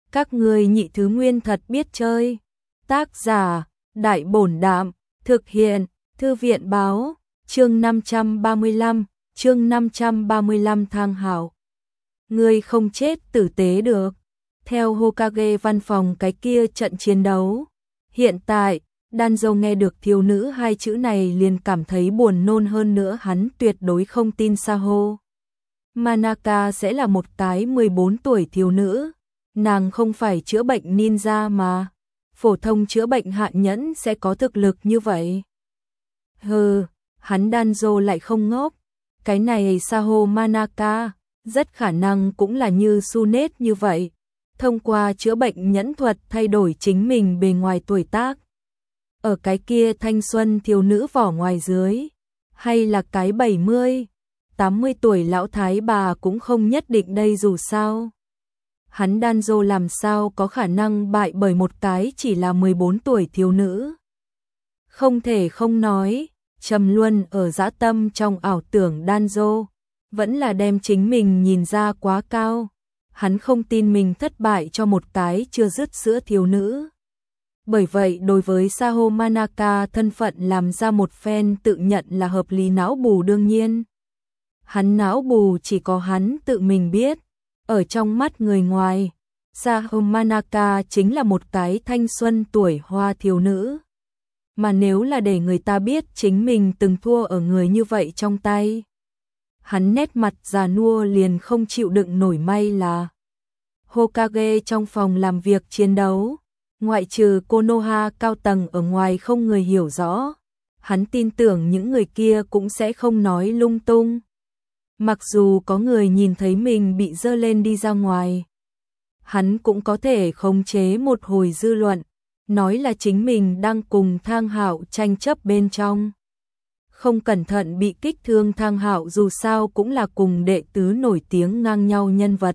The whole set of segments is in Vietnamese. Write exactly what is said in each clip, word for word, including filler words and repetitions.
Các ngươi nhị thứ nguyên thật biết chơi. Tác giả, Đại Bổn Đạm, thực hiện, Thư viện Báo, chương năm trăm ba mươi lăm, chương năm trăm ba mươi lăm Thang Hạo. Ngươi không chết tử tế được. Theo Hokage văn phòng cái kia trận chiến đấu. Hiện tại, Danzo nghe được thiếu nữ hai chữ này liền cảm thấy buồn nôn, hơn nữa hắn tuyệt đối không tin Saho Manaka sẽ là một cái mười bốn tuổi thiếu nữ. Nàng không phải chữa bệnh ninja mà. Phổ thông chữa bệnh hạ nhẫn sẽ có thực lực như vậy. Hừ, hắn Danzo lại không ngốc. Cái này Saho Manaka, rất khả năng cũng là như Sunet như vậy. Thông qua chữa bệnh nhẫn thuật thay đổi chính mình bề ngoài tuổi tác. Ở cái kia thanh xuân thiếu nữ vỏ ngoài dưới. Hay là cái bảy mươi, tám mươi tuổi lão thái bà cũng không nhất định đây dù sao. Hắn Danzo làm sao có khả năng bại bởi một cái chỉ là mười bốn tuổi thiếu nữ. Không thể không nói, trầm luân ở dã tâm trong ảo tưởng Danzo, vẫn là đem chính mình nhìn ra quá cao. Hắn không tin mình thất bại cho một cái chưa dứt sữa thiếu nữ. Bởi vậy đối với Saho Manaka thân phận làm ra một phen tự nhận là hợp lý não bù đương nhiên. Hắn não bù chỉ có hắn tự mình biết. Ở trong mắt người ngoài, Saho Manaka chính là một cái thanh xuân tuổi hoa thiếu nữ. Mà nếu là để người ta biết chính mình từng thua ở người như vậy trong tay, hắn nét mặt già nua liền không chịu đựng nổi. May là Hokage trong phòng làm việc chiến đấu, ngoại trừ Konoha cao tầng ở ngoài không người hiểu rõ. Hắn tin tưởng những người kia cũng sẽ không nói lung tung. Mặc dù có người nhìn thấy mình bị dơ lên đi ra ngoài, hắn cũng có thể khống chế một hồi dư luận, nói là chính mình đang cùng Thang Hạo tranh chấp bên trong. Không cẩn thận bị kích thương Thang Hạo dù sao cũng là cùng đệ tứ nổi tiếng ngang nhau nhân vật.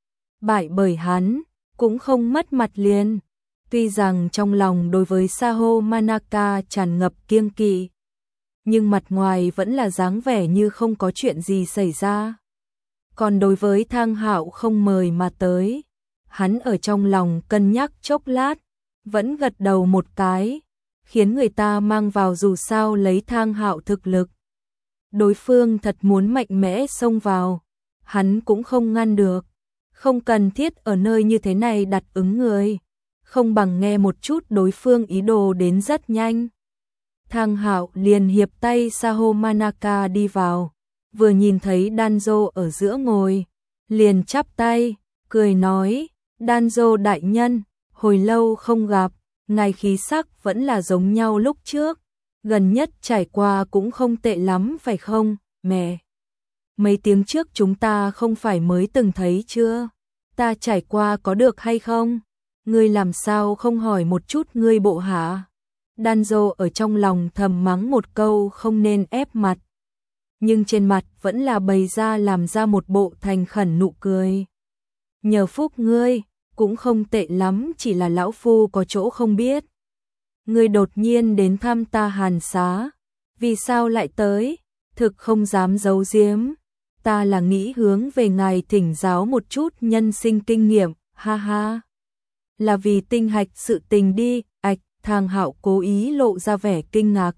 Bại bởi hắn, cũng không mất mặt liền. Tuy rằng trong lòng đối với Saho Manaka tràn ngập kiêng kỵ, nhưng mặt ngoài vẫn là dáng vẻ như không có chuyện gì xảy ra. Còn đối với Thang Hạo không mời mà tới, hắn ở trong lòng cân nhắc chốc lát, vẫn gật đầu một cái, khiến người ta mang vào dù sao lấy Thang Hạo thực lực. Đối phương thật muốn mạnh mẽ xông vào, hắn cũng không ngăn được. Không cần thiết ở nơi như thế này đặt ứng người, không bằng nghe một chút đối phương ý đồ đến rất nhanh. Thang Hạo liền hiệp tay Saho Manaka đi vào, vừa nhìn thấy Danzo ở giữa ngồi, liền chắp tay, cười nói, Danzo đại nhân, hồi lâu không gặp, ngài khí sắc vẫn là giống nhau lúc trước, gần nhất trải qua cũng không tệ lắm phải không, mẹ? Mấy tiếng trước chúng ta không phải mới từng thấy chưa? Ta trải qua có được hay không? Ngươi làm sao không hỏi một chút ngươi bộ hả? Danzo ở trong lòng thầm mắng một câu không nên ép mặt. Nhưng trên mặt vẫn là bày ra làm ra một bộ thành khẩn nụ cười. Nhờ phúc ngươi, cũng không tệ lắm, chỉ là lão phu có chỗ không biết. Ngươi đột nhiên đến thăm ta Hàn Xá, vì sao lại tới? Thực không dám giấu giếm. Ta là nghĩ hướng về ngài thỉnh giáo một chút nhân sinh kinh nghiệm, ha ha. Là vì tinh hạch sự tình đi, ạch. Thang Hạo cố ý lộ ra vẻ kinh ngạc.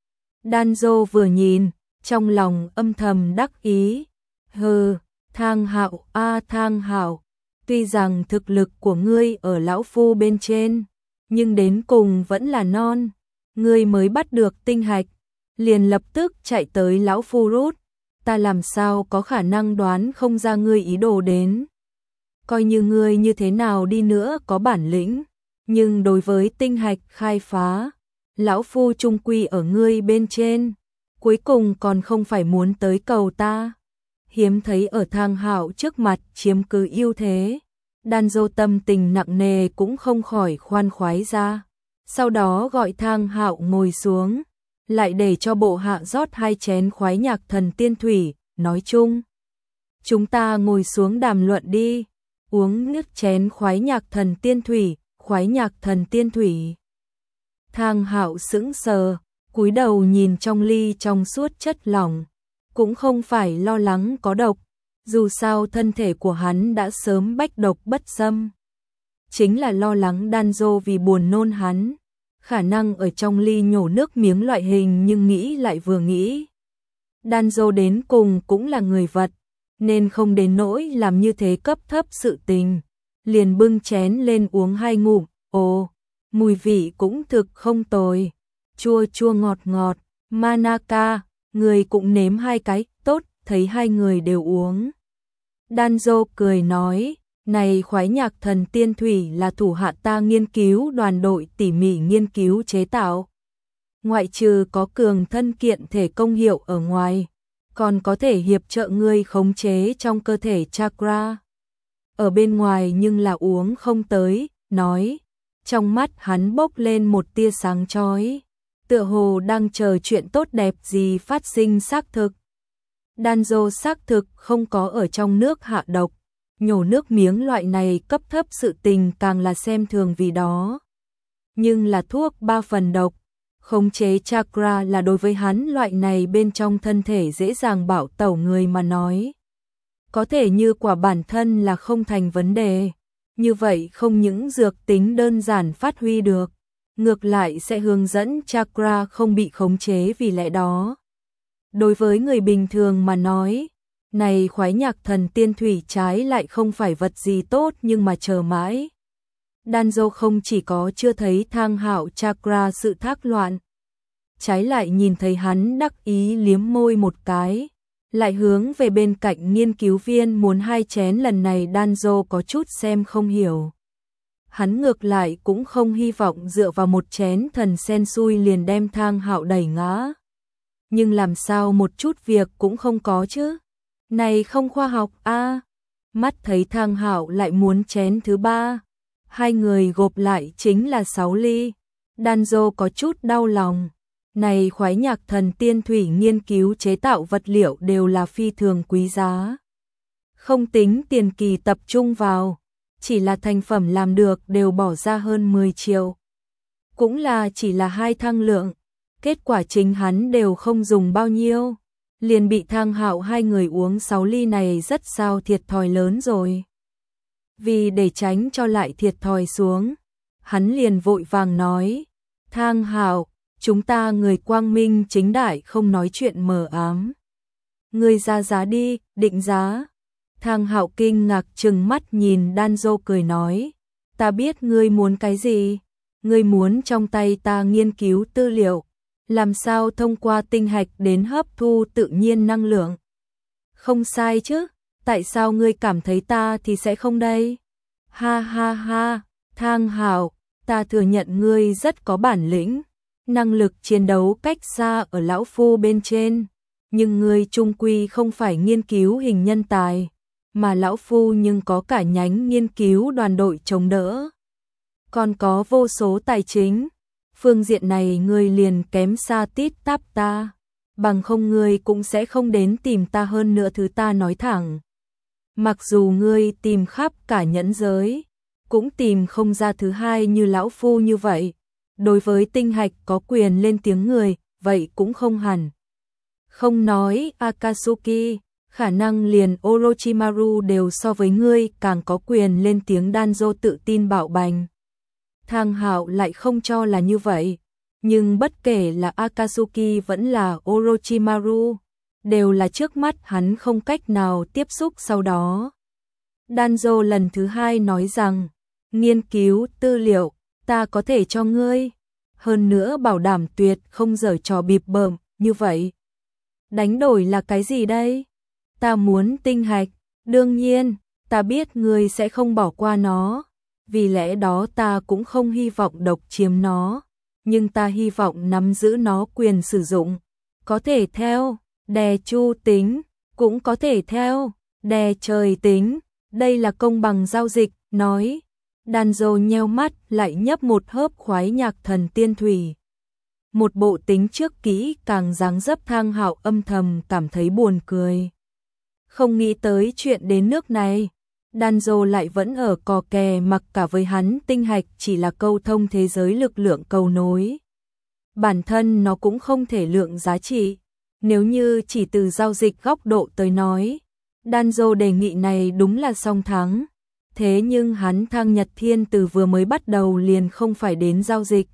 Danzo vừa nhìn, trong lòng âm thầm đắc ý. Hừ, Thang Hạo a à, Thang Hạo, tuy rằng thực lực của ngươi ở lão phu bên trên, nhưng đến cùng vẫn là non. Ngươi mới bắt được tinh hạch, liền lập tức chạy tới lão phu rút. Ta làm sao có khả năng đoán không ra ngươi ý đồ đến. Coi như ngươi như thế nào đi nữa có bản lĩnh, nhưng đối với tinh hạch khai phá, lão phu trung quy ở ngươi bên trên, cuối cùng còn không phải muốn tới cầu ta. Hiếm thấy ở Thang Hạo trước mặt chiếm cứ ưu thế, Danzo tâm tình nặng nề cũng không khỏi khoan khoái ra. Sau đó gọi Thang Hạo ngồi xuống, lại để cho bộ hạ rót hai chén khoái nhạc thần tiên thủy, nói chung. Chúng ta ngồi xuống đàm luận đi, uống nước chén khoái nhạc thần tiên thủy. Khoái nhạc thần tiên thủy. Thang Hạo sững sờ, cúi đầu nhìn trong ly trong suốt chất lỏng, cũng không phải lo lắng có độc, dù sao thân thể của hắn đã sớm bách độc bất xâm. chính là lo lắng Danzo vì buồn nôn hắn. Khả năng ở trong ly nhổ nước miếng loại hình, nhưng nghĩ lại vừa nghĩ. Danzo đến cùng cũng là người vật, nên không đến nỗi làm như thế cấp thấp sự tình. Liền bưng chén lên uống hai ngụm, ồ, mùi vị cũng thực không tồi. Chua chua ngọt ngọt, Manaka, người cũng nếm hai cái, tốt, thấy hai người đều uống. Danzo cười nói, này khoái nhạc thần tiên thủy là thủ hạ ta nghiên cứu đoàn đội tỉ mỉ nghiên cứu chế tạo. Ngoại trừ có cường thân kiện thể công hiệu ở ngoài, còn có thể hiệp trợ ngươi khống chế trong cơ thể chakra. Ở bên ngoài nhưng là uống không tới, nói. Trong mắt hắn bốc lên một tia sáng chói, tựa hồ đang chờ chuyện tốt đẹp gì phát sinh xác thực. Danzo xác thực không có ở trong nước hạ độc, nhổ nước miếng loại này cấp thấp sự tình càng là xem thường vì đó. Nhưng là thuốc ba phần độc, khống chế chakra là đối với hắn loại này bên trong thân thể dễ dàng bạo tẩu người mà nói. Có thể như quả bản thân là không thành vấn đề, như vậy không những dược tính đơn giản phát huy được, ngược lại sẽ hướng dẫn chakra không bị khống chế vì lẽ đó. Đối với người bình thường mà nói, này khoái nhạc thần tiên thủy trái lại không phải vật gì tốt, nhưng mà chờ mãi. Danzo không chỉ có chưa thấy Thang Hạo chakra sự thác loạn, trái lại nhìn thấy hắn đắc ý liếm môi một cái, lại hướng về bên cạnh nghiên cứu viên muốn hai chén. Lần này Danzo có chút xem không hiểu. Hắn ngược lại cũng không hy vọng dựa vào một chén thần sen xui liền đem Thang Hạo đẩy ngã. Nhưng làm sao một chút việc cũng không có chứ? Này không khoa học a. À? Mắt thấy Thang Hạo lại muốn chén thứ ba, hai người gộp lại chính là sáu ly. Danzo có chút đau lòng. Này khoái nhạc thần tiên thủy nghiên cứu chế tạo vật liệu đều là phi thường quý giá. Không tính tiền kỳ tập trung vào, chỉ là thành phẩm làm được đều bỏ ra hơn mười triệu. Cũng là chỉ là hai thang lượng, kết quả chính hắn đều không dùng bao nhiêu, liền bị Thang Hạo hai người uống sáu ly này rất sao thiệt thòi lớn rồi. Vì để tránh cho lại thiệt thòi xuống, hắn liền vội vàng nói, Thang Hạo, chúng ta người quang minh chính đại không nói chuyện mờ ám. Ngươi ra giá đi, định giá. Thang Hạo kinh ngạc trừng mắt nhìn Danzo cười nói, ta biết ngươi muốn cái gì, ngươi muốn trong tay ta nghiên cứu tư liệu, làm sao thông qua tinh hạch đến hấp thu tự nhiên năng lượng. Không sai chứ, tại sao ngươi cảm thấy ta thì sẽ không đây? Ha ha ha, Thang Hạo, ta thừa nhận ngươi rất có bản lĩnh, năng lực chiến đấu cách xa ở lão phu bên trên, nhưng ngươi chung quy không phải nghiên cứu hình nhân tài, mà lão phu nhưng có cả nhánh nghiên cứu đoàn đội chống đỡ, còn có vô số tài chính, phương diện này ngươi liền kém xa tít tắp ta, bằng không ngươi cũng sẽ không đến tìm ta. Hơn nữa thứ ta nói thẳng, mặc dù ngươi tìm khắp cả nhẫn giới, cũng tìm không ra thứ hai như lão phu như vậy. Đối với tinh hạch có quyền lên tiếng người, vậy cũng không hẳn. Không nói Akatsuki, khả năng liền Orochimaru đều so với ngươi càng có quyền lên tiếng. Danzo tự tin bảo bành. Thang Hạo lại không cho là như vậy, nhưng bất kể là Akatsuki vẫn là Orochimaru, đều là trước mắt hắn không cách nào tiếp xúc sau đó. Danzo lần thứ hai nói rằng, nghiên cứu tư liệu, ta có thể cho ngươi, hơn nữa bảo đảm tuyệt không giở trò bịp bợm như vậy. Đánh đổi là cái gì đây? Ta muốn tinh hạch, đương nhiên, ta biết ngươi sẽ không bỏ qua nó, vì lẽ đó ta cũng không hy vọng độc chiếm nó, nhưng ta hy vọng nắm giữ nó quyền sử dụng, có thể theo đè chu tính, cũng có thể theo đè trời tính, đây là công bằng giao dịch, nói. Danzo nheo mắt lại nhấp một hớp khoái nhạc thần tiên thủy. Một bộ tính trước kỹ càng dáng dấp. Thang Hạo âm thầm cảm thấy buồn cười. Không nghĩ tới chuyện đến nước này, Danzo lại vẫn ở cò kè mặc cả với hắn. Tinh hạch chỉ là câu thông thế giới lực lượng cầu nối. Bản thân nó cũng không thể lượng giá trị. Nếu như chỉ từ giao dịch góc độ tới nói, Danzo đề nghị này đúng là song thắng. Thế nhưng hắn Thang Nhật Thiên từ vừa mới bắt đầu liền không phải đến giao dịch.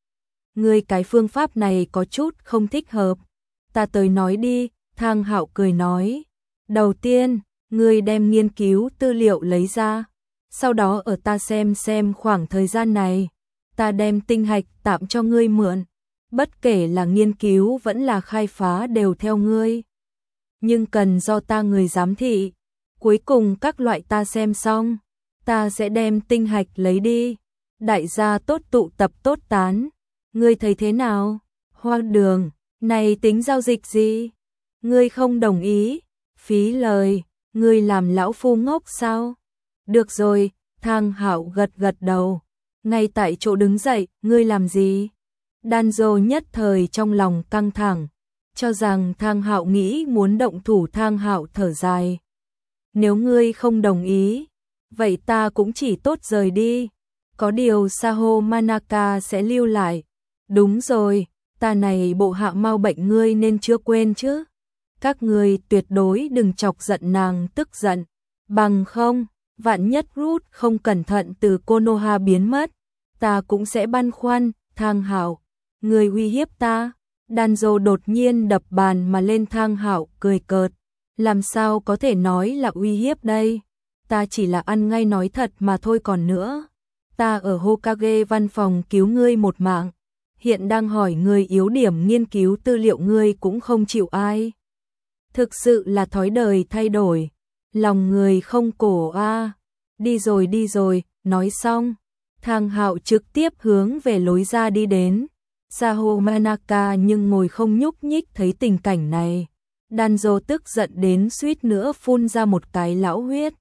Ngươi cái phương pháp này có chút không thích hợp. Ta tới nói đi, Thang Hạo cười nói. Đầu tiên, ngươi đem nghiên cứu tư liệu lấy ra. Sau đó ở ta xem xem khoảng thời gian này. Ta đem tinh hạch tạm cho ngươi mượn. Bất kể là nghiên cứu vẫn là khai phá đều theo ngươi. Nhưng cần do ta người giám thị. Cuối cùng các loại ta xem xong. Ta sẽ đem tinh hạch lấy đi. Đại gia tốt tụ tập tốt tán. Ngươi thấy thế nào? Hoa Đường, này tính giao dịch gì? Ngươi không đồng ý? Phí lời, ngươi làm lão phu ngốc sao? Được rồi, Thang Hạo gật gật đầu. Ngay tại chỗ đứng dậy, ngươi làm gì? Danzo nhất thời trong lòng căng thẳng, cho rằng Thang Hạo nghĩ muốn động thủ. Thang Hạo thở dài. Nếu ngươi không đồng ý, vậy ta cũng chỉ tốt rời đi. Có điều Saho Manaka sẽ lưu lại. Đúng rồi, ta này bộ hạ mau bệnh ngươi nên chưa quên chứ. Các ngươi tuyệt đối đừng chọc giận nàng tức giận. Bằng không, vạn nhất Ruth không cẩn thận từ Konoha biến mất, ta cũng sẽ băn khoăn. Thang Hạo, ngươi uy hiếp ta. Danzo đột nhiên đập bàn mà lên. Thang Hạo cười cợt. Làm sao có thể nói là uy hiếp đây? Ta chỉ là ăn ngay nói thật mà thôi. Còn nữa, ta ở Hokage văn phòng cứu ngươi một mạng. Hiện đang hỏi ngươi yếu điểm nghiên cứu tư liệu ngươi cũng không chịu ai. Thực sự là thói đời thay đổi. Lòng người không cổ a. À. Đi rồi đi rồi, nói xong. Thang Hạo trực tiếp hướng về lối ra đi đến. Saho Manaka nhưng ngồi không nhúc nhích thấy tình cảnh này. Danzo tức giận đến suýt nữa phun ra một cái lão huyết.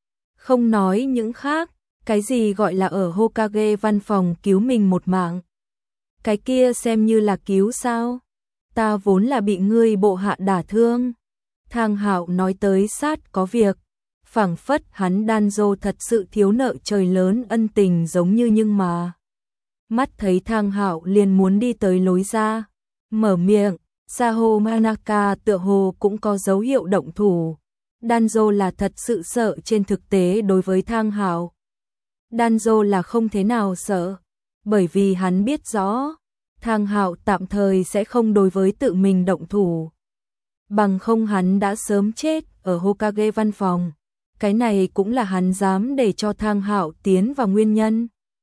Không nói những khác, cái gì gọi là ở Hokage văn phòng cứu mình một mạng. Cái kia xem như là cứu sao? Ta vốn là bị ngươi bộ hạ đả thương. Thang Hạo nói tới sát có việc. Phảng phất hắn Danzo thật sự thiếu nợ trời lớn ân tình giống như. Nhưng mà mắt thấy Thang Hạo liền muốn đi tới lối ra, mở miệng. Saho Manaka tựa hồ cũng có dấu hiệu động thủ. Danzo là thật sự sợ. Trên thực tế đối với Thang Hạo, Danzo là không thế nào sợ, bởi vì hắn biết rõ Thang Hạo tạm thời sẽ không đối với tự mình động thủ. Bằng không hắn đã sớm chết ở Hokage văn phòng. Cái này cũng là hắn dám để cho Thang Hạo tiến vào nguyên nhân.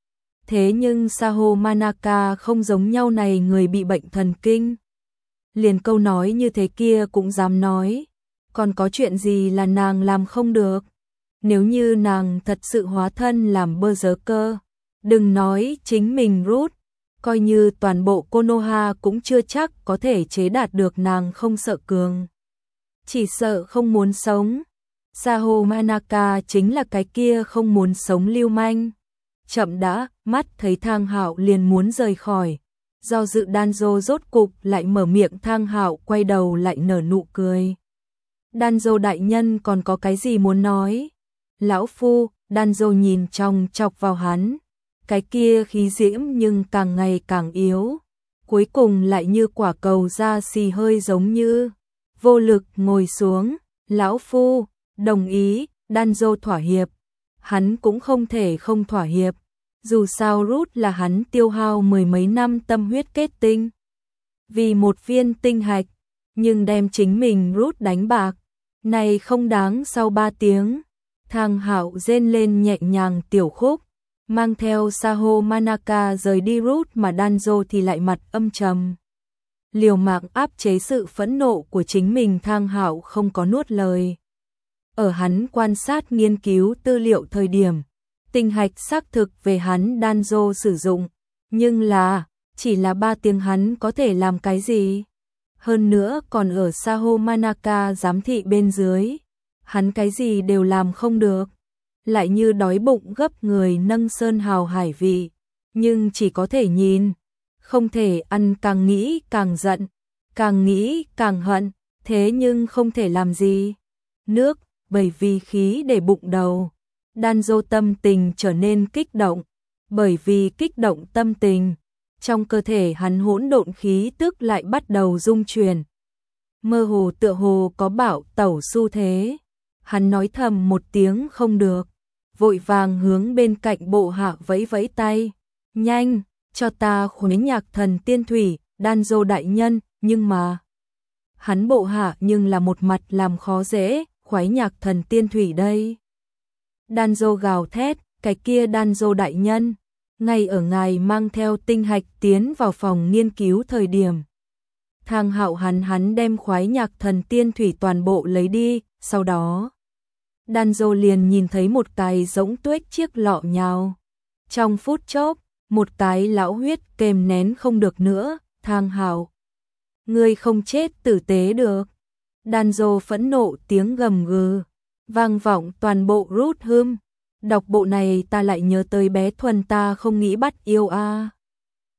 Thế nhưng Saho Manaka không giống nhau, này người bị bệnh thần kinh. Liền câu nói như thế kia cũng dám nói. Còn có chuyện gì là nàng làm không được? Nếu như nàng thật sự hóa thân làm Berserker, đừng nói chính mình Ruth, coi như toàn bộ Konoha cũng chưa chắc có thể chế đạt được nàng không sợ cường. Chỉ sợ không muốn sống. Saho Manaka chính là cái kia không muốn sống lưu manh. Chậm đã, mắt thấy Thang Hạo liền muốn rời khỏi. Do dự Danzo rốt cục lại mở miệng. Thang Hạo quay đầu lại nở nụ cười. Danzo đại nhân còn có cái gì muốn nói? Lão phu. Danzo nhìn trong chọc vào hắn. Cái kia khí diễm nhưng càng ngày càng yếu. Cuối cùng lại như quả cầu da xì hơi giống như. Vô lực ngồi xuống. Lão phu, đồng ý. Danzo thỏa hiệp. Hắn cũng không thể không thỏa hiệp. Dù sao Ruth là hắn tiêu hao mười mấy năm tâm huyết kết tinh. Vì một viên tinh hạch, nhưng đem chính mình Ruth đánh bạc. Này không đáng. Sau ba tiếng, Thang Hạo rên lên nhẹ nhàng tiểu khúc, mang theo Saho Manaka rời đi. Ruth mà Danzo thì lại mặt âm trầm. Liều mạng áp chế sự phẫn nộ của chính mình. Thang Hạo không có nuốt lời. Ở hắn quan sát nghiên cứu tư liệu thời điểm, tinh hạch xác thực về hắn Danzo sử dụng, nhưng là chỉ là ba tiếng hắn có thể làm cái gì? Hơn nữa còn ở Saho Manaka giám thị bên dưới, hắn cái gì đều làm không được, lại như đói bụng gấp người nâng sơn hào hải vị, nhưng chỉ có thể nhìn, không thể ăn. Càng nghĩ càng giận, càng nghĩ càng hận, thế nhưng không thể làm gì. Nước, bởi vì khí để bụng đầu. Danzo tâm tình trở nên kích động, bởi vì kích động tâm tình, trong cơ thể hắn hỗn độn khí tức lại bắt đầu rung chuyển. Mơ hồ tựa hồ có bạo tẩu xu thế. Hắn nói thầm một tiếng không được, vội vàng hướng bên cạnh bộ hạ vẫy vẫy tay. Nhanh, cho ta khuấy nhạc thần tiên thủy, Danzo đại nhân, nhưng mà... Hắn bộ hạ nhưng là một mặt làm khó dễ, khuấy nhạc thần tiên thủy đây. Danzo gào thét, cái kia Danzo đại nhân, ngay ở ngài mang theo tinh hạch tiến vào phòng nghiên cứu thời điểm. Thang Hạo hắn hắn đem khoái nhạc thần tiên thủy toàn bộ lấy đi, sau đó Danzo liền nhìn thấy một cái rỗng tuếch chiếc lọ nhào. Trong phút chốc, một cái lão huyết kềm nén không được nữa, Thang Hạo, ngươi không chết tử tế được. Danzo phẫn nộ tiếng gầm gừ, vang vọng toàn bộ Root Hum. Đọc bộ này ta lại nhớ tới bé Thuần ta không nghĩ bắt yêu a. À.